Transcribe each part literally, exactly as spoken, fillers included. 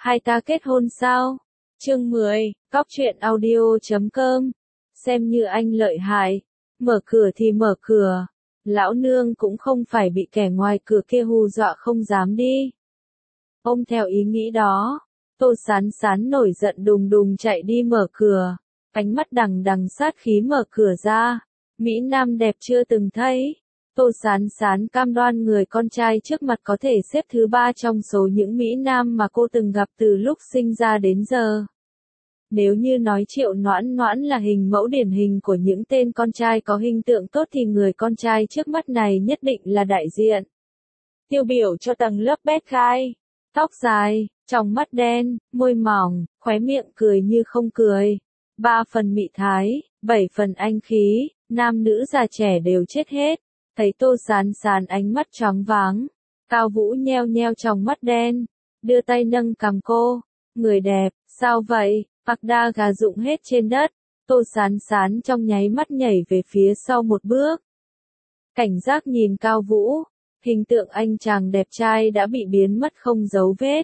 Hai ta kết hôn sao? Chương mười, cóc truyện audio chấm com. Xem như anh lợi hại. Mở cửa thì mở cửa. Lão nương cũng không phải bị kẻ ngoài cửa kia hù dọa không dám đi. Ôm theo ý nghĩ đó, Tô Sán Sán nổi giận đùng đùng chạy đi mở cửa. Ánh mắt đằng đằng sát khí mở cửa ra. Mỹ Nam đẹp chưa từng thấy. Tô Sán Sán cam đoan người con trai trước mặt có thể xếp thứ ba trong số những Mỹ Nam mà cô từng gặp từ lúc sinh ra đến giờ. Nếu như nói Triệu Noãn Noãn là hình mẫu điển hình của những tên con trai có hình tượng tốt thì người con trai trước mắt này nhất định là đại diện. Tiêu biểu cho tầng lớp bad guy. Tóc dài, tròng mắt đen, môi mỏng, khóe miệng cười như không cười. Ba phần mị thái, bảy phần anh khí, nam nữ già trẻ đều chết hết. Thấy Tô Sán Sán ánh mắt choáng váng. Cao Vũ nheo nheo tròng mắt đen, đưa tay nâng cằm cô. Người đẹp, sao vậy? Bạc đa gà rụng hết trên đất. Tô Sán Sán trong nháy mắt nhảy về phía sau một bước. Cảnh giác nhìn Cao Vũ. Hình tượng anh chàng đẹp trai đã bị biến mất không dấu vết.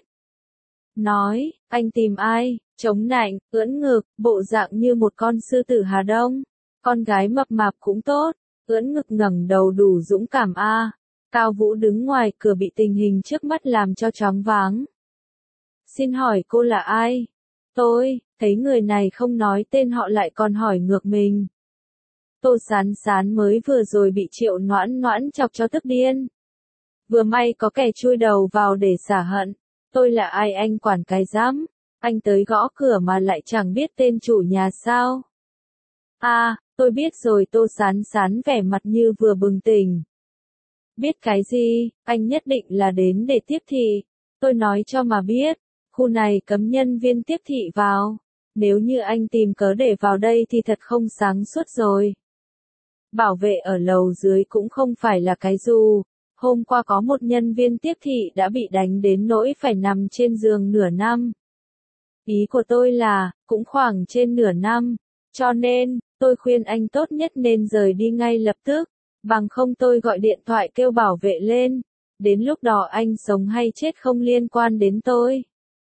Nói, anh tìm ai? Chống nạnh, ưỡn ngực, bộ dạng như một con sư tử Hà Đông. Con gái mập mạp cũng tốt. Ưỡn ngực ngẩng đầu đủ dũng cảm a. À. Cao Vũ đứng ngoài cửa bị tình hình trước mắt làm cho choáng váng. Xin hỏi cô là ai? Tôi, thấy người này không nói tên họ lại còn hỏi ngược mình. Tô Sán Sán mới vừa rồi bị Triệu Noãn Noãn chọc cho tức điên. Vừa may có kẻ chui đầu vào để xả hận. Tôi là ai anh quản cái dám? Anh tới gõ cửa mà lại chẳng biết tên chủ nhà sao? À, tôi biết rồi. Tô Sán Sán vẻ mặt như vừa bừng tỉnh. Biết cái gì, anh nhất định là đến để tiếp thị. Tôi nói cho mà biết, khu này cấm nhân viên tiếp thị vào. Nếu như anh tìm cớ để vào đây thì thật không sáng suốt rồi. Bảo vệ ở lầu dưới cũng không phải là cái dù. Hôm qua có một nhân viên tiếp thị đã bị đánh đến nỗi phải nằm trên giường nửa năm. Ý của tôi là, cũng khoảng trên nửa năm. Cho nên, tôi khuyên anh tốt nhất nên rời đi ngay lập tức. Bằng không tôi gọi điện thoại kêu bảo vệ lên. Đến lúc đó anh sống hay chết không liên quan đến tôi.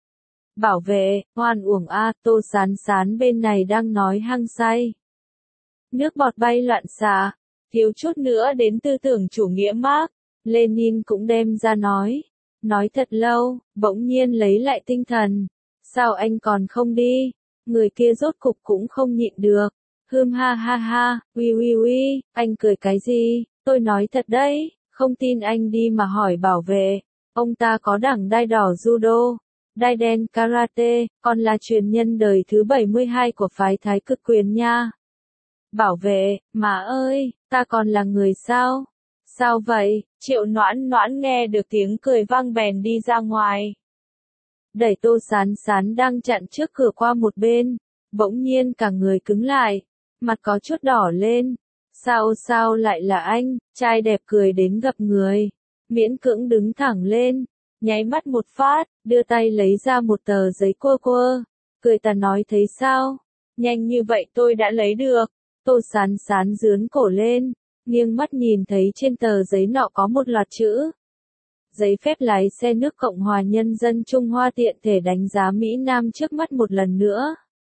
Bảo vệ, hoan uổng a. Tô Sán Sán bên này đang nói hăng say. Nước bọt bay loạn xạ. Thiếu chút nữa đến tư tưởng chủ nghĩa Mác Lênin cũng đem ra nói. Nói thật lâu, bỗng nhiên lấy lại tinh thần. Sao anh còn không đi? Người kia rốt cục cũng không nhịn được. Hưm ha ha ha, uy uy uy, anh cười cái gì? Tôi nói thật đấy, không tin anh đi mà hỏi bảo vệ. Ông ta có đẳng đai đỏ judo, đai đen karate, còn là truyền nhân đời thứ bảy mươi hai của phái Thái Cực Quyền nha. Bảo vệ, mà ơi, ta còn là người sao? Sao vậy? Triệu Noãn Noãn nghe được tiếng cười vang bèn đi ra ngoài. Đẩy Tô Sán Sán đang chặn trước cửa qua một bên, bỗng nhiên cả người cứng lại, mặt có chút đỏ lên. Sao sao lại là anh? Trai đẹp cười đến gặp người, miễn cưỡng đứng thẳng lên, nháy mắt một phát, đưa tay lấy ra một tờ giấy quơ quơ, cười ta nói thấy sao? Nhanh như vậy tôi đã lấy được. Tô Sán Sán dướn cổ lên, nghiêng mắt nhìn thấy trên tờ giấy nọ có một loạt chữ. Giấy phép lái xe nước Cộng hòa Nhân dân Trung Hoa tiện thể đánh giá Mỹ Nam trước mắt một lần nữa.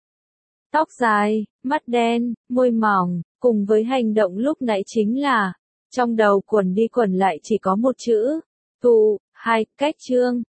Tóc dài, mắt đen, môi mỏng, cùng với hành động lúc nãy chính là, trong đầu quẩn đi quẩn lại chỉ có một chữ, tù, hai, cách chương.